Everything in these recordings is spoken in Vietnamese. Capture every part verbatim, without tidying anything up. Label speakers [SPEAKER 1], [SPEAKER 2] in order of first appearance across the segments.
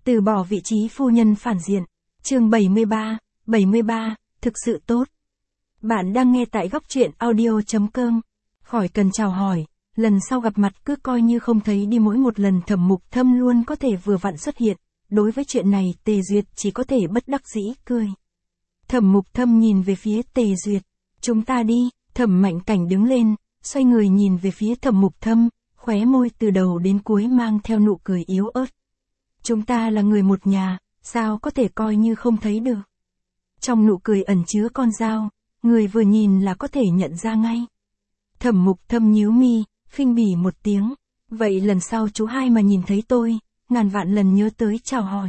[SPEAKER 1] Từ bỏ vị trí phu nhân phản diện. Chương bảy mươi ba, bảy mươi ba, thực sự tốt. Bạn đang nghe tại góc truyện audio chấm com. Khỏi cần chào hỏi, lần sau gặp mặt cứ coi như không thấy đi, mỗi một lần Thẩm Mục Thâm luôn có thể vừa vặn xuất hiện. Đối với chuyện này Tề Duyệt chỉ có thể bất đắc dĩ cười. Thẩm Mục Thâm nhìn về phía Tề Duyệt. Chúng ta đi. Thẩm Mạnh Cảnh đứng lên, xoay người nhìn về phía Thẩm Mục Thâm, khóe môi từ đầu đến cuối mang theo nụ cười yếu ớt. Chúng ta là người một nhà, sao có thể coi như không thấy được. Trong nụ cười ẩn chứa con dao, người vừa nhìn là có thể nhận ra ngay. Thẩm Mục Thâm nhíu mi, khinh bỉ một tiếng. Vậy lần sau chú hai mà nhìn thấy tôi, ngàn vạn lần nhớ tới chào hỏi.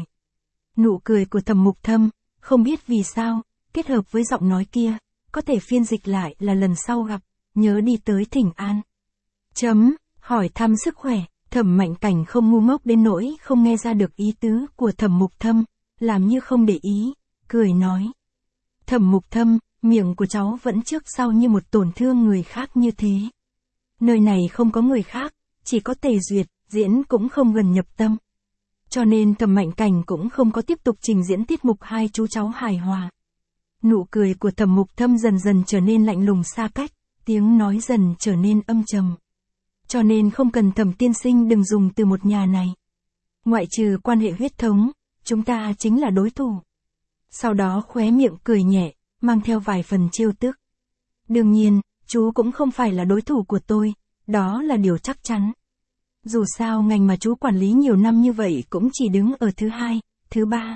[SPEAKER 1] Nụ cười của Thẩm Mục Thâm, không biết vì sao, kết hợp với giọng nói kia, có thể phiên dịch lại là lần sau gặp, nhớ đi tới thỉnh an. Chấm, hỏi thăm sức khỏe. Thẩm Mạnh Cảnh không ngu ngốc đến nỗi không nghe ra được ý tứ của Thẩm Mục Thâm, làm như không để ý, cười nói. Thẩm Mục Thâm, miệng của cháu vẫn trước sau như một tổn thương người khác như thế. Nơi này không có người khác, chỉ có Tề Duyệt, diễn cũng không gần nhập tâm. Cho nên Thẩm Mạnh Cảnh cũng không có tiếp tục trình diễn tiết mục hai chú cháu hài hòa. Nụ cười của Thẩm Mục Thâm dần dần trở nên lạnh lùng xa cách, tiếng nói dần trở nên âm trầm. Cho nên không cần Thẩm tiên sinh đừng dùng từ một nhà này. Ngoại trừ quan hệ huyết thống, chúng ta chính là đối thủ. Sau đó khóe miệng cười nhẹ, mang theo vài phần trêu tức. Đương nhiên, chú cũng không phải là đối thủ của tôi, đó là điều chắc chắn. Dù sao ngành mà chú quản lý nhiều năm như vậy cũng chỉ đứng ở thứ hai, thứ ba.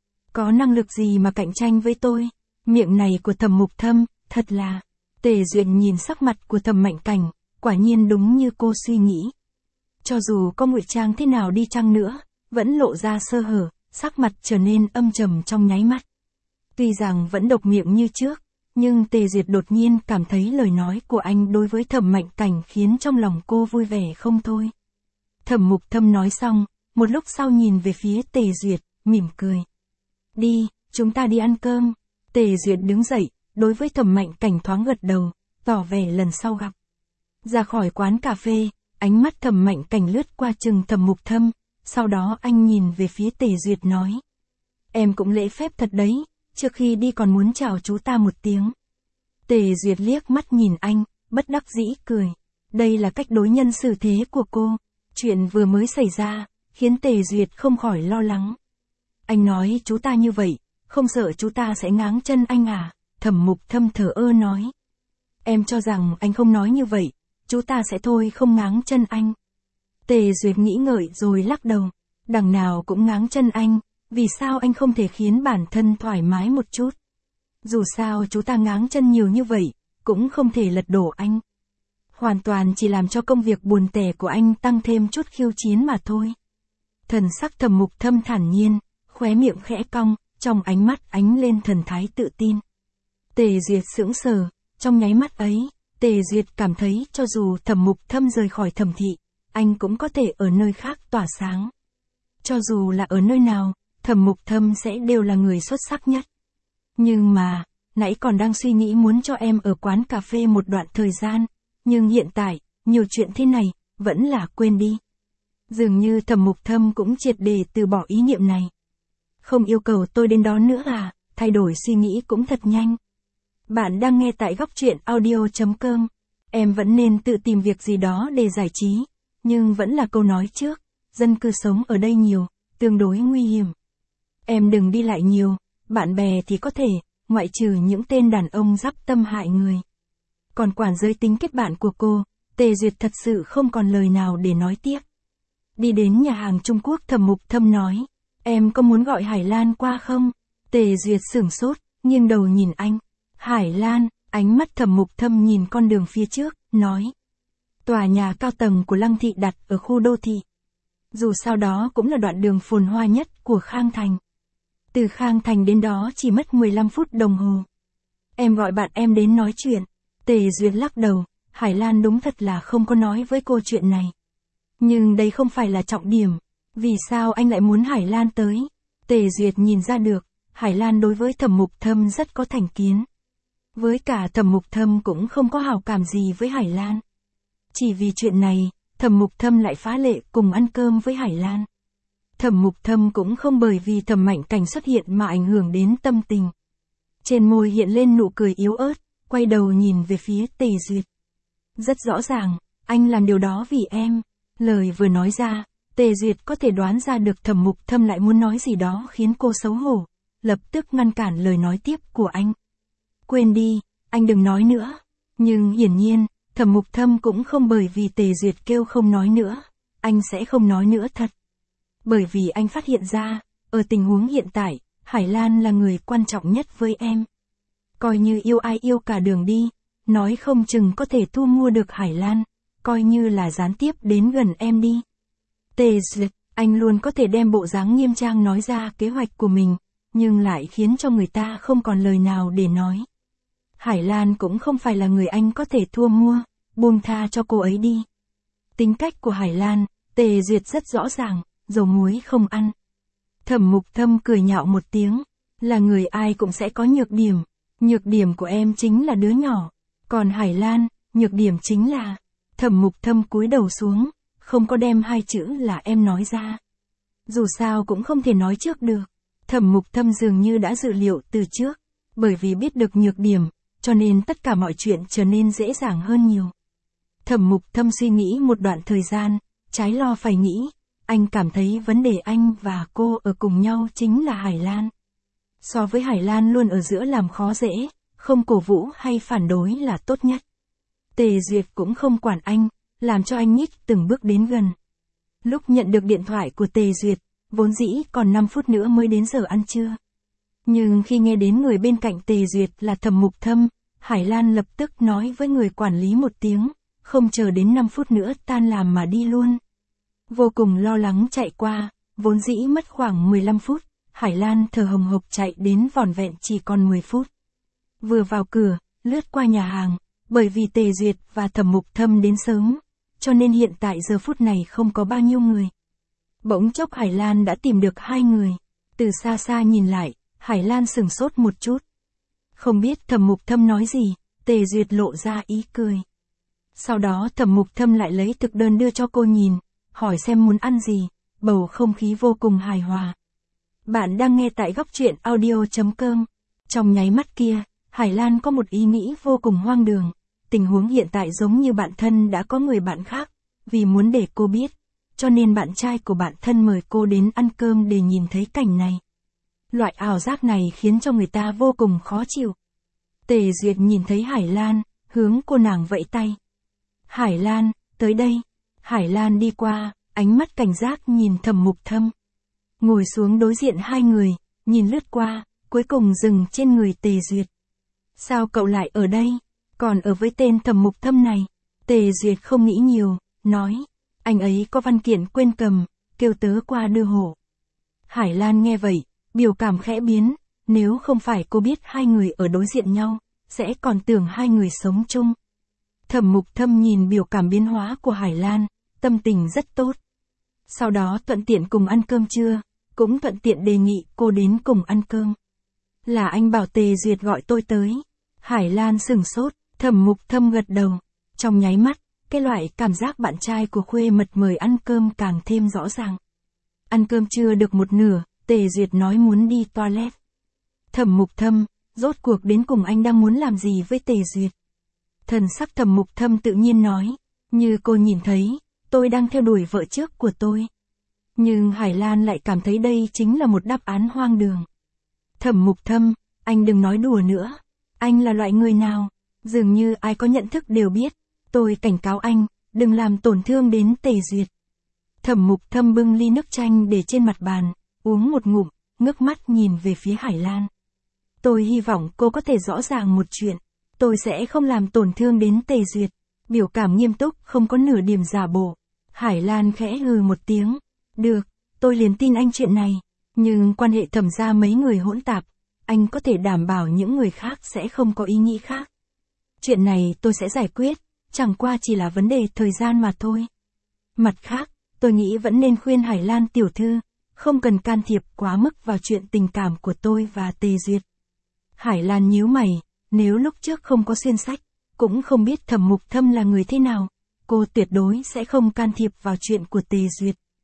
[SPEAKER 1] Có năng lực gì mà cạnh tranh với tôi? Miệng này của Thẩm Mục Thâm, thật là... Tề Duyệt nhìn sắc mặt của Thẩm Mạnh Cảnh, quả nhiên đúng như cô suy nghĩ. Cho dù có ngụy trang thế nào đi chăng nữa, vẫn lộ ra sơ hở, sắc mặt trở nên âm trầm trong nháy mắt. Tuy rằng vẫn độc miệng như trước, nhưng Tề Duyệt đột nhiên cảm thấy lời nói của anh đối với Thẩm Mạnh Cảnh khiến trong lòng cô vui vẻ không thôi. Thẩm Mục Thâm nói xong, một lúc sau nhìn về phía Tề Duyệt, mỉm cười. Đi, chúng ta đi ăn cơm. Tề Duyệt đứng dậy, đối với Thẩm Mạnh Cảnh thoáng gật đầu, tỏ vẻ lần sau gặp. Ra khỏi quán cà phê, ánh mắt Thẩm Mạnh Cảnh lướt qua chừng Thẩm Mục Thâm, sau đó anh nhìn về phía Tề Duyệt nói. Em cũng lễ phép thật đấy, trước khi đi còn muốn chào chú ta một tiếng. Tề Duyệt liếc mắt nhìn anh, bất đắc dĩ cười. Đây là cách đối nhân xử thế của cô. Chuyện vừa mới xảy ra, khiến Tề Duyệt không khỏi lo lắng. Anh nói chú ta như vậy, không sợ chú ta sẽ ngáng chân anh à? Thẩm Mục Thâm thờ ơ nói. Em cho rằng anh không nói như vậy, chú ta sẽ thôi không ngáng chân anh. Tề Duyệt nghĩ ngợi rồi lắc đầu. Đằng nào cũng ngáng chân anh, vì sao anh không thể khiến bản thân thoải mái một chút? Dù sao chú ta ngáng chân nhiều như vậy, cũng không thể lật đổ anh. Hoàn toàn chỉ làm cho công việc buồn tẻ của anh tăng thêm chút khiêu chiến mà thôi. Thần sắc Thẩm Mục Thâm thản nhiên, khóe miệng khẽ cong, trong ánh mắt ánh lên thần thái tự tin. Tề Duyệt sững sờ, trong nháy mắt ấy, Tề Duyệt cảm thấy cho dù Thẩm Mục Thâm rời khỏi Thẩm thị, anh cũng có thể ở nơi khác tỏa sáng. Cho dù là ở nơi nào, Thẩm Mục Thâm sẽ đều là người xuất sắc nhất. Nhưng mà, nãy còn đang suy nghĩ muốn cho em ở quán cà phê một đoạn thời gian, nhưng hiện tại, nhiều chuyện thế này, vẫn là quên đi. Dường như Thẩm Mục Thâm cũng triệt để từ bỏ ý niệm này. Không yêu cầu tôi đến đó nữa à? Thay đổi suy nghĩ cũng thật nhanh. Bạn đang nghe tại góc truyện audio chấm com. Em vẫn nên tự tìm việc gì đó để giải trí. Nhưng vẫn là câu nói trước, dân cư sống ở đây nhiều, tương đối nguy hiểm. Em đừng đi lại nhiều, bạn bè thì có thể, ngoại trừ những tên đàn ông dắp tâm hại người. Còn quản giới tính kết bạn của cô, Tề Duyệt thật sự không còn lời nào để nói tiếp. Đi đến nhà hàng Trung Quốc, Thẩm Mục Thâm nói. Em có muốn gọi Hải Lan qua không? Tề Duyệt sửng sốt, nghiêng đầu nhìn anh. Hải Lan, ánh mắt Thẩm Mục Thâm nhìn con đường phía trước, nói. Tòa nhà cao tầng của Lăng Thị đặt ở khu đô thị. Dù sao đó cũng là đoạn đường phồn hoa nhất của Khang Thành. Từ Khang Thành đến đó chỉ mất mười lăm phút đồng hồ. Em gọi bạn em đến nói chuyện. Tề Duyệt lắc đầu, Hải Lan đúng thật là không có nói với cô chuyện này. Nhưng đây không phải là trọng điểm. Vì sao anh lại muốn Hải Lan tới? Tề Duyệt nhìn ra được, Hải Lan đối với Thẩm Mục Thâm rất có thành kiến. Với cả Thẩm Mục Thâm cũng không có hảo cảm gì với Hải Lan. Chỉ vì chuyện này, Thẩm Mục Thâm lại phá lệ cùng ăn cơm với Hải Lan. Thẩm Mục Thâm cũng không bởi vì Thẩm Mạnh Cảnh xuất hiện mà ảnh hưởng đến tâm tình. Trên môi hiện lên nụ cười yếu ớt, quay đầu nhìn về phía Tề Duyệt. Rất rõ ràng, anh làm điều đó vì em. Lời vừa nói ra, Tề Duyệt có thể đoán ra được Thẩm Mục Thâm lại muốn nói gì đó khiến cô xấu hổ, lập tức ngăn cản lời nói tiếp của anh. Quên đi, anh đừng nói nữa. Nhưng hiển nhiên, Thẩm Mục Thâm cũng không bởi vì Tề Duyệt kêu không nói nữa, anh sẽ không nói nữa thật. Bởi vì anh phát hiện ra, ở tình huống hiện tại, Hải Lan là người quan trọng nhất với em. Coi như yêu ai yêu cả đường đi, nói không chừng có thể thu mua được Hải Lan, coi như là gián tiếp đến gần em đi. Tề Duyệt, anh luôn có thể đem bộ dáng nghiêm trang nói ra kế hoạch của mình, nhưng lại khiến cho người ta không còn lời nào để nói. Hải Lan cũng không phải là người anh có thể thua mua, buông tha cho cô ấy đi. Tính cách của Hải Lan, Tề Duyệt rất rõ ràng, dầu muối không ăn. Thẩm Mục Thâm cười nhạo một tiếng, là người ai cũng sẽ có nhược điểm, nhược điểm của em chính là đứa nhỏ, còn Hải Lan, nhược điểm chính là... Thẩm Mục Thâm cúi đầu xuống, không có đem hai chữ là em nói ra. Dù sao cũng không thể nói trước được. Thẩm Mục Thâm dường như đã dự liệu từ trước, bởi vì biết được nhược điểm, cho nên tất cả mọi chuyện trở nên dễ dàng hơn nhiều. Thẩm Mục Thâm suy nghĩ một đoạn thời gian, trái lo phải nghĩ, anh cảm thấy vấn đề anh và cô ở cùng nhau chính là Hải Lan. So với Hải Lan luôn ở giữa làm khó dễ, không cổ vũ hay phản đối là tốt nhất. Tề Duyệt cũng không quản anh, làm cho anh nhích từng bước đến gần. Lúc nhận được điện thoại của Tề Duyệt, vốn dĩ còn năm phút nữa mới đến giờ ăn trưa. Nhưng khi nghe đến người bên cạnh Tề Duyệt là Thẩm Mục Thâm, Hải Lan lập tức nói với người quản lý một tiếng, không chờ đến năm phút nữa tan làm mà đi luôn. Vô cùng lo lắng chạy qua, vốn dĩ mất khoảng mười lăm phút, Hải Lan thở hồng hộc chạy đến vỏn vẹn chỉ còn mười phút. Vừa vào cửa, lướt qua nhà hàng, bởi vì Tề Duyệt và Thẩm Mục Thâm đến sớm, cho nên hiện tại giờ phút này không có bao nhiêu người. Bỗng chốc Hải Lan đã tìm được hai người, từ xa xa nhìn lại, Hải Lan sửng sốt một chút. Không biết Thẩm Mục Thâm nói gì, Tề Duyệt lộ ra ý cười. Sau đó Thẩm Mục Thâm lại lấy thực đơn đưa cho cô nhìn, hỏi xem muốn ăn gì, bầu không khí vô cùng hài hòa. Bạn đang nghe tại góc truyện audio chấm com. Trong nháy mắt kia, Hải Lan có một ý nghĩ vô cùng hoang đường. Tình huống hiện tại giống như bạn thân đã có người bạn khác, vì muốn để cô biết, cho nên bạn trai của bạn thân mời cô đến ăn cơm để nhìn thấy cảnh này. Loại ảo giác này khiến cho người ta vô cùng khó chịu. Tề Duyệt nhìn thấy Hải Lan, hướng cô nàng vẫy tay. Hải Lan, tới đây. Hải Lan đi qua, ánh mắt cảnh giác nhìn Thẩm Mục Thâm. Ngồi xuống đối diện hai người, nhìn lướt qua, cuối cùng dừng trên người Tề Duyệt. Sao cậu lại ở đây? Còn ở với tên Thẩm Mục Thâm này? Tề Duyệt không nghĩ nhiều, nói. Anh ấy có văn kiện quên cầm, kêu tớ qua đưa hộ. Hải Lan nghe vậy, biểu cảm khẽ biến, nếu không phải cô biết hai người ở đối diện nhau, sẽ còn tưởng hai người sống chung. Thẩm Mục Thâm nhìn biểu cảm biến hóa của Hải Lan, tâm tình rất tốt. Sau đó thuận tiện cùng ăn cơm trưa, cũng thuận tiện đề nghị cô đến cùng ăn cơm. Là anh bảo Tề Duyệt gọi tôi tới. Hải Lan sửng sốt, Thẩm Mục Thâm gật đầu. Trong nháy mắt, cái loại cảm giác bạn trai của khuê mật mời ăn cơm càng thêm rõ ràng. Ăn cơm trưa được một nửa, Tề Duyệt nói muốn đi toilet. Thẩm Mục Thâm, rốt cuộc đến cùng anh đang muốn làm gì với Tề Duyệt? Thần sắc Thẩm Mục Thâm tự nhiên nói, như cô nhìn thấy, tôi đang theo đuổi vợ trước của tôi. Nhưng Hải Lan lại cảm thấy đây chính là một đáp án hoang đường. Thẩm Mục Thâm, anh đừng nói đùa nữa. Anh là loại người nào? Dường như ai có nhận thức đều biết. Tôi cảnh cáo anh, đừng làm tổn thương đến Tề Duyệt. Thẩm Mục Thâm bưng ly nước chanh để trên mặt bàn, uống một ngụm, ngước mắt nhìn về phía Hải Lan. Tôi hy vọng cô có thể rõ ràng một chuyện. Tôi sẽ không làm tổn thương đến Tề Duyệt. Biểu cảm nghiêm túc, không có nửa điểm giả bộ. Hải Lan khẽ hừ một tiếng. Được, tôi liền tin anh chuyện này. Nhưng quan hệ Thẩm gia mấy người hỗn tạp, anh có thể đảm bảo những người khác sẽ không có ý nghĩ khác. Chuyện này tôi sẽ giải quyết, chẳng qua chỉ là vấn đề thời gian mà thôi. Mặt khác, tôi nghĩ vẫn nên khuyên Hải Lan tiểu thư, không cần can thiệp quá mức vào chuyện tình cảm của tôi và Tề Duyệt. Hải Lan nhíu mày, nếu lúc trước không có xuyên sách, cũng không biết Thẩm Mục Thâm là người thế nào, cô tuyệt đối sẽ không can thiệp vào chuyện của Tề Duyệt.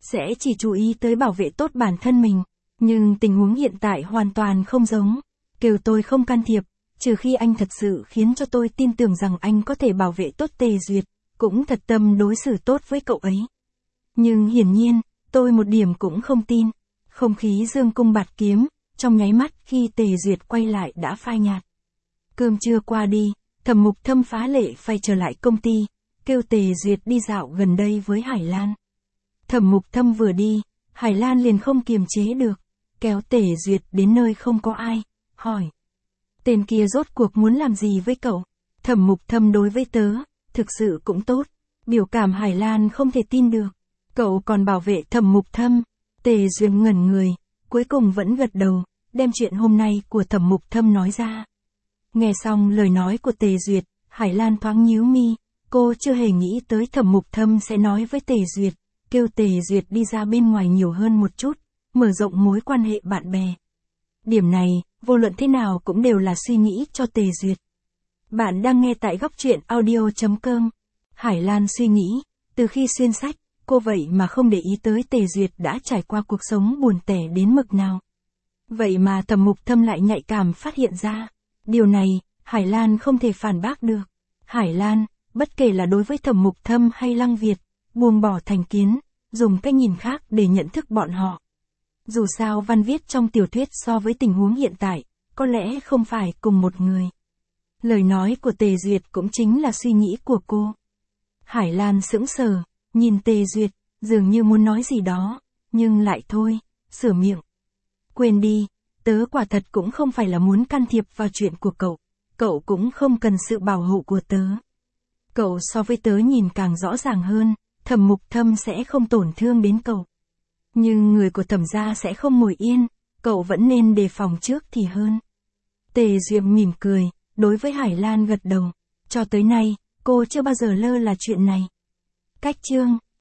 [SPEAKER 1] sẽ chỉ chú ý tới bảo vệ tốt bản thân mình. Nhưng tình huống hiện tại hoàn toàn không giống. Kêu tôi không can thiệp, trừ khi anh thật sự khiến cho tôi tin tưởng rằng anh có thể bảo vệ tốt Tề Duyệt, cũng thật tâm đối xử tốt với cậu ấy. Nhưng hiển nhiên, tôi một điểm cũng không tin. Không khí dương cung bạt kiếm, trong nháy mắt khi Tề Duyệt quay lại đã phai nhạt. Cơm trưa qua đi, Thẩm Mục Thâm phá lệ phải trở lại công ty, kêu Tề Duyệt đi dạo gần đây với Hải Lan. Thẩm Mục Thâm vừa đi, Hải Lan liền không kiềm chế được, kéo Tề Duyệt đến nơi không có ai, hỏi. Tên kia rốt cuộc muốn làm gì với cậu? Thẩm Mục Thâm đối với tớ, thực sự cũng tốt. Biểu cảm Hải Lan không thể tin được. Cậu còn bảo vệ Thẩm Mục Thâm. Tề Duyệt ngẩn người, cuối cùng vẫn gật đầu, đem chuyện hôm nay của Thẩm Mục Thâm nói ra. Nghe xong lời nói của Tề Duyệt, Hải Lan thoáng nhíu mi, cô chưa hề nghĩ tới Thẩm Mục Thâm sẽ nói với Tề Duyệt, kêu Tề Duyệt đi ra bên ngoài nhiều hơn một chút, mở rộng mối quan hệ bạn bè. Điểm này, vô luận thế nào cũng đều là suy nghĩ cho Tề Duyệt. Bạn đang nghe tại góc truyện audio chấm com. Hải Lan suy nghĩ, từ khi xuyên sách, cô vậy mà không để ý tới Tề Duyệt đã trải qua cuộc sống buồn tẻ đến mực nào. Vậy mà Thẩm Mục Thâm lại nhạy cảm phát hiện ra. Điều này, Hải Lan không thể phản bác được. Hải Lan, bất kể là đối với Thẩm Mục Thâm hay Lăng Việt, buông bỏ thành kiến, dùng cách nhìn khác để nhận thức bọn họ. Dù sao văn viết trong tiểu thuyết so với tình huống hiện tại, có lẽ không phải cùng một người. Lời nói của Tề Duyệt cũng chính là suy nghĩ của cô. Hải Lan sững sờ, nhìn Tề Duyệt, dường như muốn nói gì đó, nhưng lại thôi, sửa miệng. Quên đi, tớ quả thật cũng không phải là muốn can thiệp vào chuyện của cậu, cậu cũng không cần sự bảo hộ của tớ. Cậu so với tớ nhìn càng rõ ràng hơn, Thẩm Mục Thâm sẽ không tổn thương đến cậu. Nhưng người của Thẩm gia sẽ không ngồi yên, cậu vẫn nên đề phòng trước thì hơn. Tề Duyệt mỉm cười, đối với Hải Lan gật đầu. Cho tới nay, cô chưa bao giờ lơ là chuyện này. Cách chương